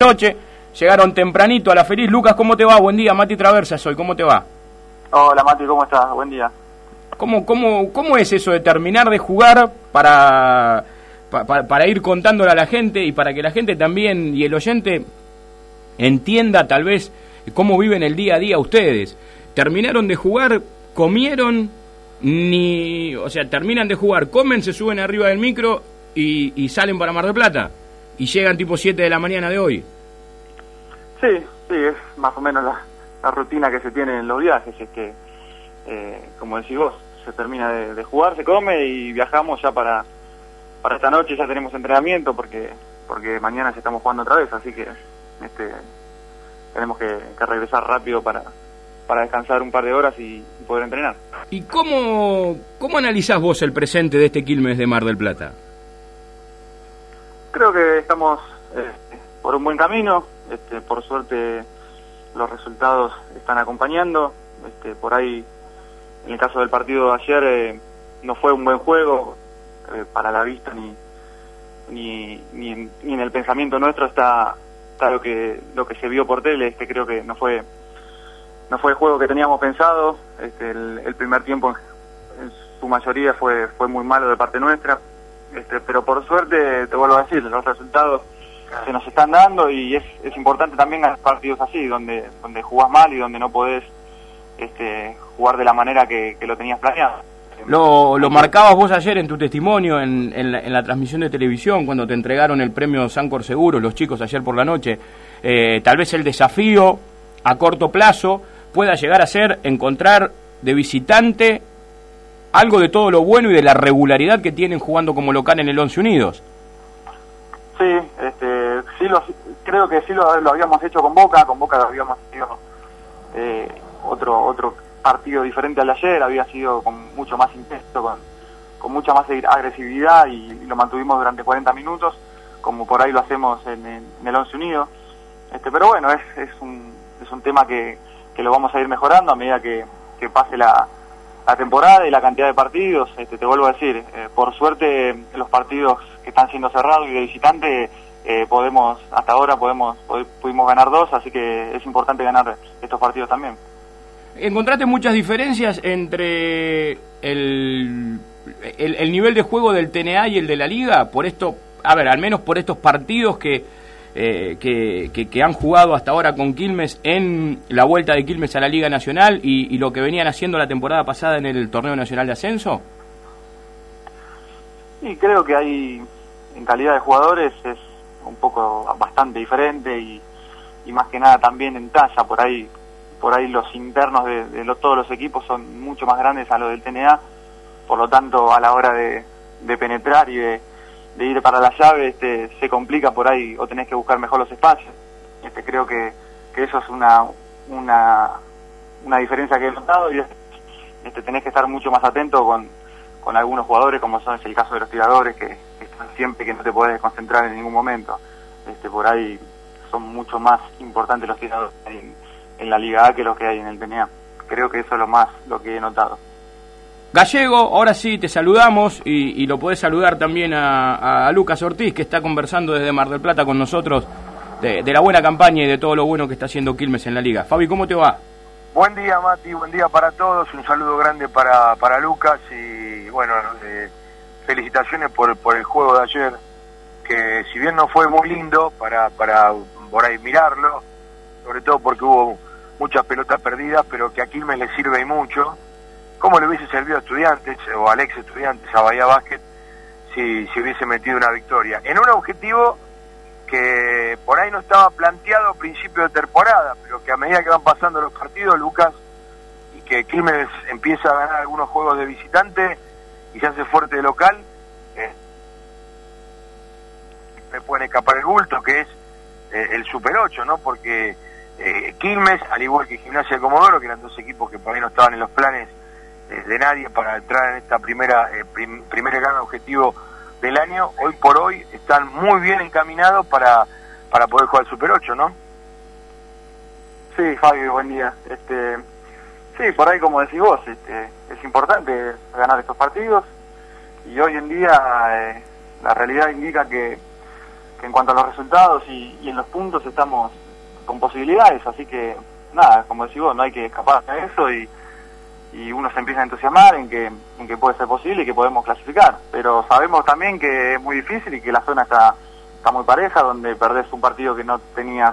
noche, llegaron tempranito a La Feliz. Lucas, ¿cómo te va? Buen día, Mati Traversa soy, ¿cómo te va? Hola Mati, ¿cómo estás? Buen día. ¿Cómo es eso de terminar de jugar para ir contándole a la gente y para que la gente también y el oyente entienda tal vez cómo viven el día a día ustedes? Terminaron de jugar, comieron, terminan de jugar, comen, se suben arriba del micro y salen para Mar del Plata y llegan tipo 7 de la mañana de hoy. Sí, es más o menos la rutina que se tiene en los viajes, como decís vos, se termina de jugar, se come y viajamos ya para esta noche. Ya tenemos entrenamiento porque mañana ya estamos jugando otra vez, así que tenemos que regresar rápido para descansar un par de horas y poder entrenar. ¿Y cómo analizás vos el presente de este Quilmes de Mar del Plata? Creo que estamos por un buen camino, por suerte los resultados están acompañando, por ahí en el caso del partido de ayer no fue un buen juego para la vista ni en el pensamiento nuestro está lo que se vio por tele. Creo que no fue el juego que teníamos pensado. El primer tiempo en su mayoría fue muy malo de parte nuestra, pero por suerte, te vuelvo a decir, los resultados se nos están dando y es importante también ganar partidos así, donde jugás mal y donde no podés jugar de la manera que lo tenías planeado. Lo marcabas vos ayer en tu testimonio en la transmisión de televisión cuando te entregaron el premio Sancor Seguros, los chicos ayer por la noche. Tal vez el desafío a corto plazo pueda llegar a ser encontrar de visitante algo de todo lo bueno y de la regularidad que tienen jugando como local en el Once Unidos. Sí, creo que sí lo habíamos hecho con Boca habíamos sido otro partido diferente al de ayer, había sido con mucho más intenso, con mucha más agresividad y lo mantuvimos durante 40 minutos, como por ahí lo hacemos en el Once Unidos. Pero bueno, es un tema que lo vamos a ir mejorando a medida que pase la temporada y la cantidad de partidos. Te vuelvo a decir, por suerte los partidos que están siendo cerrados y de visitante hasta ahora pudimos ganar 2, así que es importante ganar estos partidos también. ¿Encontraste muchas diferencias entre el nivel de juego del TNA y el de la Liga? Por esto, al menos por estos partidos que han jugado hasta ahora con Quilmes en la vuelta de Quilmes a la Liga Nacional y lo que venían haciendo la temporada pasada en el Torneo Nacional de Ascenso. Y creo que hay, en calidad de jugadores, es un poco bastante diferente y más que nada también en talla. Por ahí los internos de todos los equipos son mucho más grandes a los del TNA, por lo tanto a la hora de penetrar y de ir para la llave se complica por ahí, o tenés que buscar mejor los espacios. Creo que eso es una diferencia que he notado, y tenés que estar mucho más atento con algunos jugadores, como es el caso de los tiradores, que están siempre, que no te podés concentrar en ningún momento. Por ahí son mucho más importantes los tiradores en la Liga A que los que hay en el TNA. Creo que eso es lo que he notado. Gallego, ahora sí te saludamos y lo podés saludar también a Lucas Ortiz, que está conversando desde Mar del Plata con nosotros de la buena campaña y de todo lo bueno que está haciendo Quilmes en la Liga. Fabi, ¿cómo te va? Buen día, Mati, buen día para todos, un saludo grande para Lucas y bueno, felicitaciones por el juego de ayer, que si bien no fue muy lindo para por ahí mirarlo, sobre todo porque hubo muchas pelotas perdidas, pero que a Quilmes le sirve y mucho. ¿Cómo le hubiese servido a Estudiantes o al ex Estudiantes, a Bahía Básquet, si hubiese metido una victoria? En un objetivo que por ahí no estaba planteado a principio de temporada, pero que a medida que van pasando los partidos, Lucas, y que Quilmes empieza a ganar algunos juegos de visitante y se hace fuerte de local, me pueden escapar el bulto, que es el Super 8, ¿no? Porque Quilmes, al igual que Gimnasia de Comodoro, que eran dos equipos que por ahí no estaban en los planes de nadie para entrar en esta primer gran objetivo del año, hoy por hoy están muy bien encaminados para poder jugar el Super 8, ¿no? Sí, Fabi, buen día. Sí, por ahí como decís vos, es importante ganar estos partidos y hoy en día la realidad indica que en cuanto a los resultados y en los puntos estamos con posibilidades, así que nada, como decís vos, no hay que escapar de eso y uno se empieza a entusiasmar en que puede ser posible y que podemos clasificar, pero sabemos también que es muy difícil y que la zona está muy pareja, donde perdés un partido que no tenías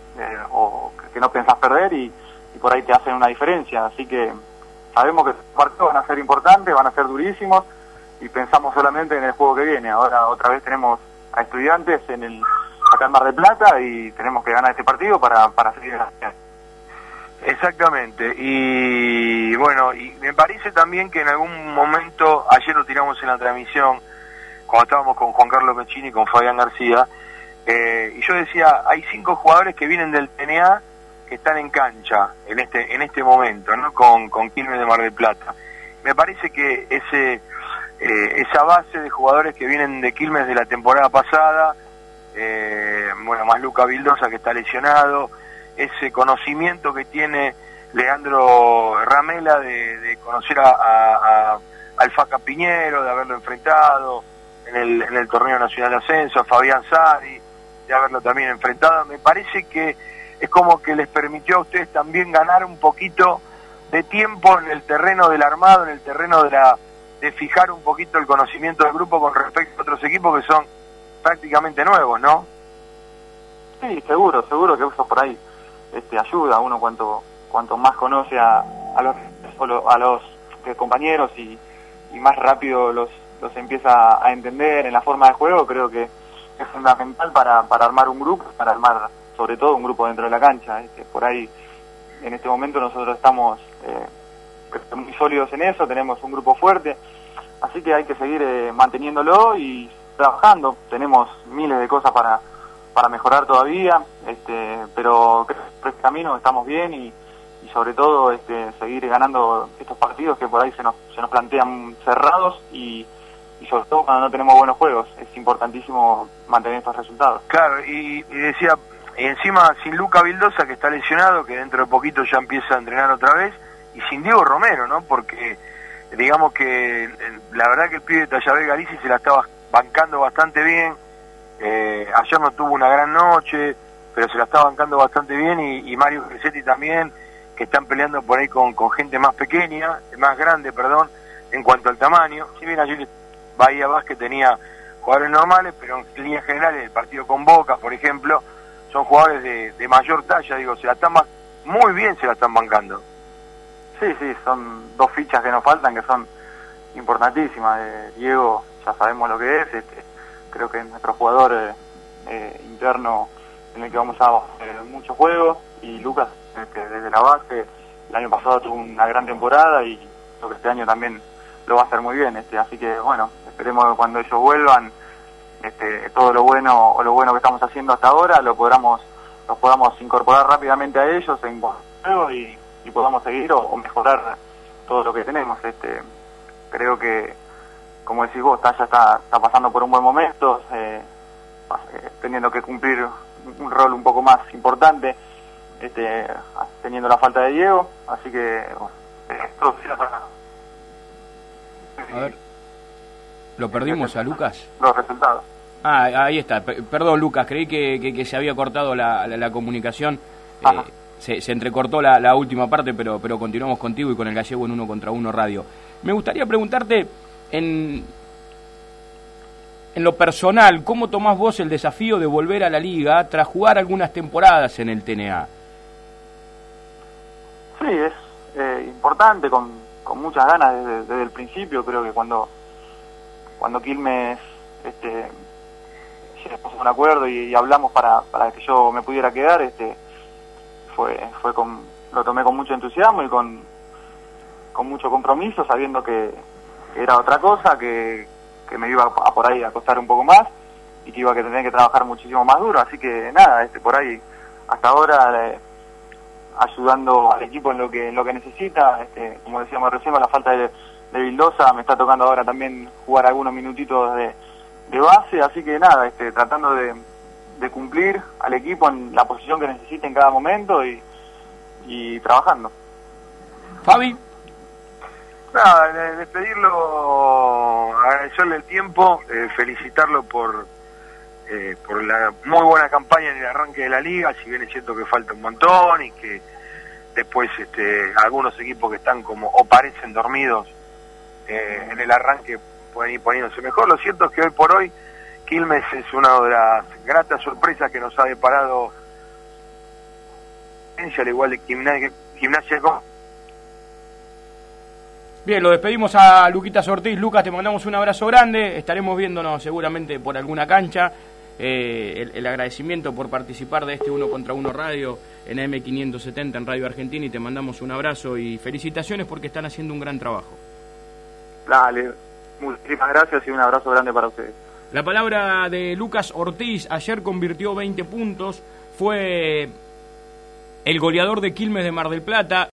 o que no pensás perder y por ahí te hacen una diferencia, así que sabemos que los partidos van a ser importantes, van a ser durísimos y pensamos solamente en el juego que viene. Ahora otra vez tenemos a Estudiantes acá en Mar del Plata y tenemos que ganar este partido para seguir en la final. Exactamente, y bueno, y me parece también que en algún momento, ayer lo tiramos en la transmisión, cuando estábamos con Juan Carlos Mechini y con Fabián García, y yo decía, hay 5 jugadores que vienen del TNA que están en cancha en este momento, ¿no? Con Quilmes de Mar del Plata. Me parece que esa base de jugadores que vienen de Quilmes de la temporada pasada, bueno, más Luca Vildosa que está lesionado, ese conocimiento que tiene Leandro Ramela de conocer al Faca Piñero, de haberlo enfrentado en el torneo nacional de ascenso, a Fabián Sari, de haberlo también enfrentado, me parece que es como que les permitió a ustedes también ganar un poquito de tiempo en el terreno del armado, en el terreno de fijar un poquito el conocimiento del grupo con respecto a otros equipos que son prácticamente nuevos, ¿no? Sí, seguro que eso por ahí ayuda a uno cuanto más conoce a los compañeros y más rápido los empieza a entender en la forma de juego. Creo que es fundamental para armar un grupo, para armar sobre todo un grupo dentro de la cancha. Por ahí en este momento nosotros estamos muy sólidos en eso, tenemos un grupo fuerte, así que hay que seguir manteniéndolo y trabajando. Tenemos miles de cosas para mejorar todavía, pero creo que por este camino estamos bien y sobre todo seguir ganando estos partidos que por ahí se nos plantean cerrados y sobre todo cuando no tenemos buenos juegos. Es importantísimo mantener estos resultados. Claro, y decía, y encima sin Luca Vildosa, que está lesionado, que dentro de poquito ya empieza a entrenar otra vez, y sin Diego Romero, ¿no? Porque digamos que la verdad que el pibe de Tallabé Galici se la estaba bancando bastante bien. Ayer no tuvo una gran noche, pero se la está bancando bastante bien, y Mario Crescetti también, que están peleando por ahí con gente más pequeña, más grande, perdón, en cuanto al tamaño. Si bien ayer Bahía Vázquez tenía jugadores normales, pero en líneas generales el partido con Boca, por ejemplo, son jugadores de mayor talla, digo, muy bien se la están bancando. Sí, son 2 fichas que nos faltan, que son importantísimas. Diego, ya sabemos lo que es, creo que es nuestro jugador interno en el que vamos a hacer muchos juegos, y Lucas, desde la base, el año pasado tuvo una gran temporada y creo que este año también lo va a hacer muy bien, así que bueno, esperemos que cuando ellos vuelvan, todo lo bueno que estamos haciendo hasta ahora los podamos incorporar rápidamente a ellos en juego y podamos seguir o mejorar todo lo que tenemos. Creo que, como decís vos, ya está pasando por un buen momento, teniendo que cumplir un rol un poco más importante, teniendo la falta de Diego, así que todo será para... A ver, ¿lo perdimos a Lucas? Los resultados. Ahí está. Perdón, Lucas, creí que se había cortado la comunicación. Se entrecortó la última parte, pero continuamos contigo y con el Gallego en 1 contra 1 Radio. Me gustaría preguntarte, en lo personal, ¿cómo tomás vos el desafío de volver a la Liga tras jugar algunas temporadas en el TNA? Sí, es importante, con muchas ganas desde el principio. Creo que cuando Quilmes llegamos a un acuerdo y hablamos para que yo me pudiera quedar, lo tomé con mucho entusiasmo y con mucho compromiso, sabiendo que era otra cosa, que me iba a por ahí a costar un poco más y que iba a tener que trabajar muchísimo más duro, así que nada, por ahí hasta ahora ayudando al equipo en lo que necesita. Como decíamos recién, con la falta de Vildosa me está tocando ahora también jugar algunos minutitos de base, así que nada, tratando de cumplir al equipo en la posición que necesite en cada momento y trabajando. Fabi. Nada, despedirlo, agradecerle el tiempo, felicitarlo por por la muy buena campaña en el arranque de la liga, si bien es cierto que falta un montón y que después algunos equipos que están como o parecen dormidos en el arranque pueden ir poniéndose mejor. Lo cierto es que hoy por hoy Quilmes es una de las gratas sorpresas que nos ha deparado, al igual de Gimnasia. Bien, lo despedimos a Luquitas Ortiz. Lucas, te mandamos un abrazo grande. Estaremos viéndonos seguramente por alguna cancha. El agradecimiento por participar de este 1 contra 1 radio en AM570 en Radio Argentina, y te mandamos un abrazo y felicitaciones porque están haciendo un gran trabajo. Dale, muchísimas gracias y un abrazo grande para ustedes. La palabra de Lucas Ortiz. Ayer convirtió 20 puntos, fue el goleador de Quilmes de Mar del Plata.